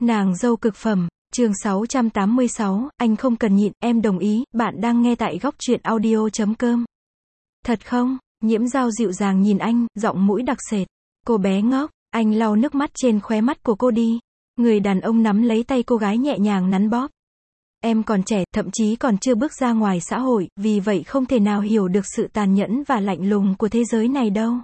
Nàng dâu cực phẩm, chương 686, anh không cần nhịn, em đồng ý, bạn đang nghe tại góc truyện audio.com. Thật không? Nhiễm Dao dịu dàng nhìn anh, giọng mũi đặc sệt. Cô bé ngốc, anh lau nước mắt trên khóe mắt của cô đi. Người đàn ông nắm lấy tay cô gái nhẹ nhàng nắn bóp. Em còn trẻ, thậm chí còn chưa bước ra ngoài xã hội, vì vậy không thể nào hiểu được sự tàn nhẫn và lạnh lùng của thế giới này đâu.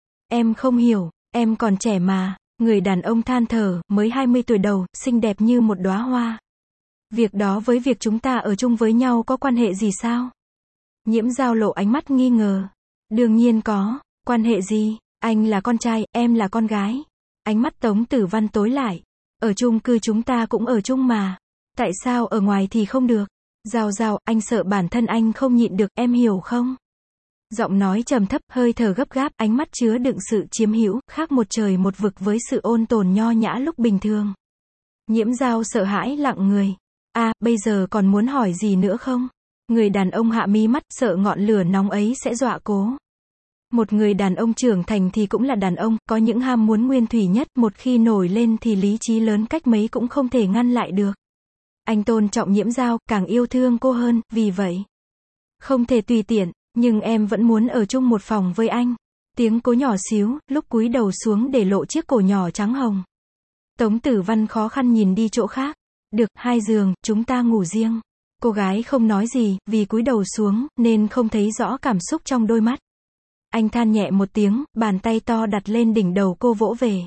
Em không hiểu, em còn trẻ mà. Người đàn ông than thở, mới 20 tuổi đầu, xinh đẹp như một đóa hoa. Việc đó với việc chúng ta ở chung với nhau có quan hệ gì sao? Nhiễm Dao lộ ánh mắt nghi ngờ. Đương nhiên có, quan hệ gì? Anh là con trai, em là con gái. Ánh mắt Tống Tử Văn tối lại. Ở chung cư chúng ta cũng ở chung mà. Tại sao ở ngoài thì không được? Dao, anh sợ bản thân anh không nhịn được, em hiểu không? Giọng nói trầm thấp, hơi thở gấp gáp, ánh mắt chứa đựng sự chiếm hữu, khác một trời một vực với sự ôn tồn nho nhã lúc bình thường. Nhiễm Dao sợ hãi lặng người. Bây giờ còn muốn hỏi gì nữa không? Người đàn ông hạ mí mắt, sợ ngọn lửa nóng ấy sẽ dọa cố. Một người đàn ông trưởng thành thì cũng là đàn ông, có những ham muốn nguyên thủy nhất, một khi nổi lên thì lý trí lớn cách mấy cũng không thể ngăn lại được. Anh tôn trọng Nhiễm Dao, càng yêu thương cô hơn, vì vậy không thể tùy tiện, nhưng em vẫn muốn ở chung một phòng với anh. Tiếng cố nhỏ xíu, lúc cúi đầu xuống để lộ chiếc cổ nhỏ trắng hồng. Tống Tử Văn khó khăn nhìn đi chỗ khác. Được, 2 giường, chúng ta ngủ riêng. Cô gái không nói gì, vì cúi đầu xuống, nên không thấy rõ cảm xúc trong đôi mắt. Anh than nhẹ một tiếng, bàn tay to đặt lên đỉnh đầu cô vỗ về.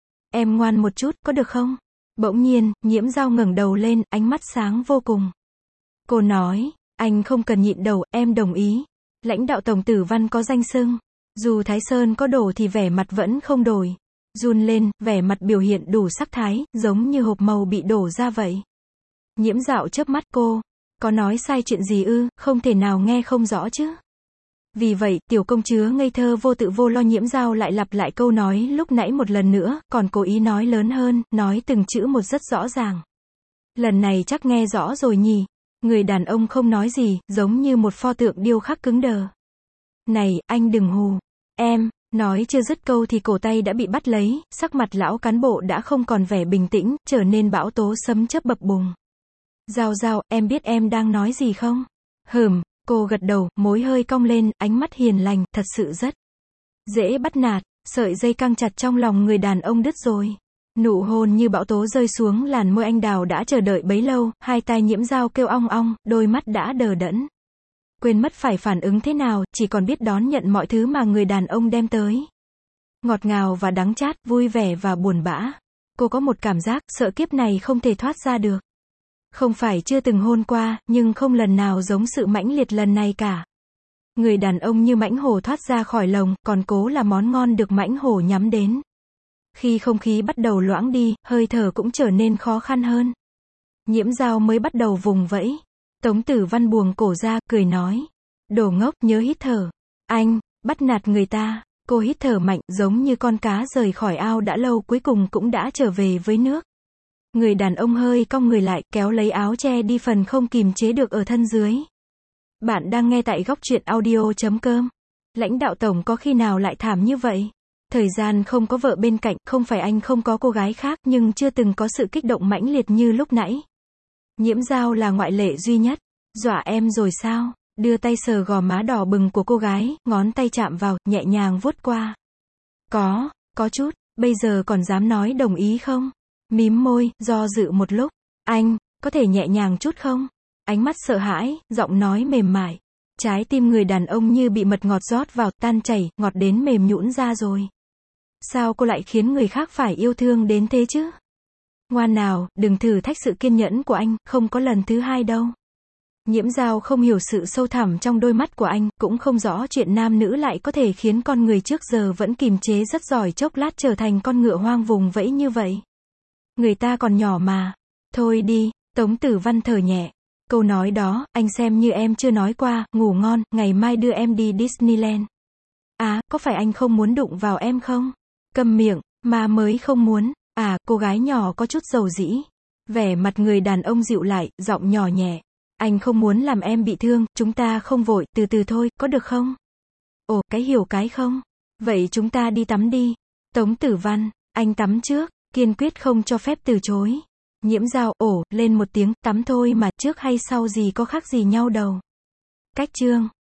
Em ngoan một chút, có được không? Bỗng nhiên, Nhiễm Dao ngẩng đầu lên, ánh mắt sáng vô cùng. Cô nói, anh không cần nhịn đầu, em đồng ý. Lãnh đạo Tổng Tử Văn có danh xưng. Dù Thái Sơn có đổ thì vẻ mặt vẫn không đổi. Run lên, vẻ mặt biểu hiện đủ sắc thái, giống như hộp màu bị đổ ra vậy. Nhiễm Dao chớp mắt cô. Có nói sai chuyện gì ư, không thể nào nghe không rõ chứ. Vì vậy, tiểu công chúa ngây thơ vô tự vô lo. Nhiễm Dao lại lặp lại câu nói lúc nãy một lần nữa, còn cố ý nói lớn hơn, nói từng chữ một rất rõ ràng. Lần này chắc nghe rõ rồi nhỉ. Người đàn ông không nói gì, giống như một pho tượng điêu khắc cứng đờ. Này, anh đừng hù. Em, nói chưa dứt câu thì cổ tay đã bị bắt lấy, sắc mặt lão cán bộ đã không còn vẻ bình tĩnh, trở nên bão tố sấm chớp bập bùng. Dao, em biết em đang nói gì không? Cô gật đầu, môi hơi cong lên, ánh mắt hiền lành, thật sự rất dễ bắt nạt. Sợi dây căng chặt trong lòng người đàn ông đứt rồi. Nụ hôn như bão tố rơi xuống làn môi anh đào đã chờ đợi bấy lâu, hai tai Nhiễm Dao kêu ong ong, đôi mắt đã đờ đẫn. Quên mất phải phản ứng thế nào, chỉ còn biết đón nhận mọi thứ mà người đàn ông đem tới. Ngọt ngào và đắng chát, vui vẻ và buồn bã. Cô có một cảm giác, sợ kiếp này không thể thoát ra được. Không phải chưa từng hôn qua, nhưng không lần nào giống sự mãnh liệt lần này cả. Người đàn ông như mãnh hổ thoát ra khỏi lồng, còn cố là món ngon được mãnh hổ nhắm đến. Khi không khí bắt đầu loãng đi, hơi thở cũng trở nên khó khăn hơn. Nhiễm Dao mới bắt đầu vùng vẫy. Tống Tử Văn buông cổ ra, cười nói. Đồ ngốc, nhớ hít thở. Anh, bắt nạt người ta. Cô hít thở mạnh, giống như con cá rời khỏi ao đã lâu cuối cùng cũng đã trở về với nước. Người đàn ông hơi cong người lại, kéo lấy áo che đi phần không kìm chế được ở thân dưới. Bạn đang nghe tại góc truyện audio.com. Lãnh đạo tổng có khi nào lại thảm như vậy? Thời gian không có vợ bên cạnh, không phải anh không có cô gái khác, nhưng chưa từng có sự kích động mãnh liệt như lúc nãy. Nhiễm Dao là ngoại lệ duy nhất. Dọa em rồi sao? Đưa tay sờ gò má đỏ bừng của cô gái, ngón tay chạm vào, nhẹ nhàng vuốt qua. Có chút, bây giờ còn dám nói đồng ý không? Mím môi, do dự một lúc. Anh, có thể nhẹ nhàng chút không? Ánh mắt sợ hãi, giọng nói mềm mại. Trái tim người đàn ông như bị mật ngọt rót vào, tan chảy, ngọt đến mềm nhũn ra rồi. Sao cô lại khiến người khác phải yêu thương đến thế chứ? Ngoan nào, đừng thử thách sự kiên nhẫn của anh, không có lần thứ hai đâu. Nhiễm Dao không hiểu sự sâu thẳm trong đôi mắt của anh, cũng không rõ chuyện nam nữ lại có thể khiến con người trước giờ vẫn kìm chế rất giỏi chốc lát trở thành con ngựa hoang vùng vẫy như vậy. Người ta còn nhỏ mà. Thôi đi, Tống Tử Văn thở nhẹ. Câu nói đó, anh xem như em chưa nói qua, ngủ ngon, ngày mai đưa em đi Disneyland. Có phải anh không muốn đụng vào em không? Câm miệng, mà mới không muốn. Cô gái nhỏ có chút dầu dĩ. Vẻ mặt người đàn ông dịu lại, giọng nhỏ nhẹ. Anh không muốn làm em bị thương, chúng ta không vội, từ từ thôi, có được không? Ồ, cái hiểu cái không? Vậy chúng ta đi tắm đi. Tống Tử Văn, anh tắm trước, kiên quyết không cho phép từ chối. Nhiễm Dao, ồ, lên một tiếng, tắm thôi mà, trước hay sau gì có khác gì nhau đâu. Cách chương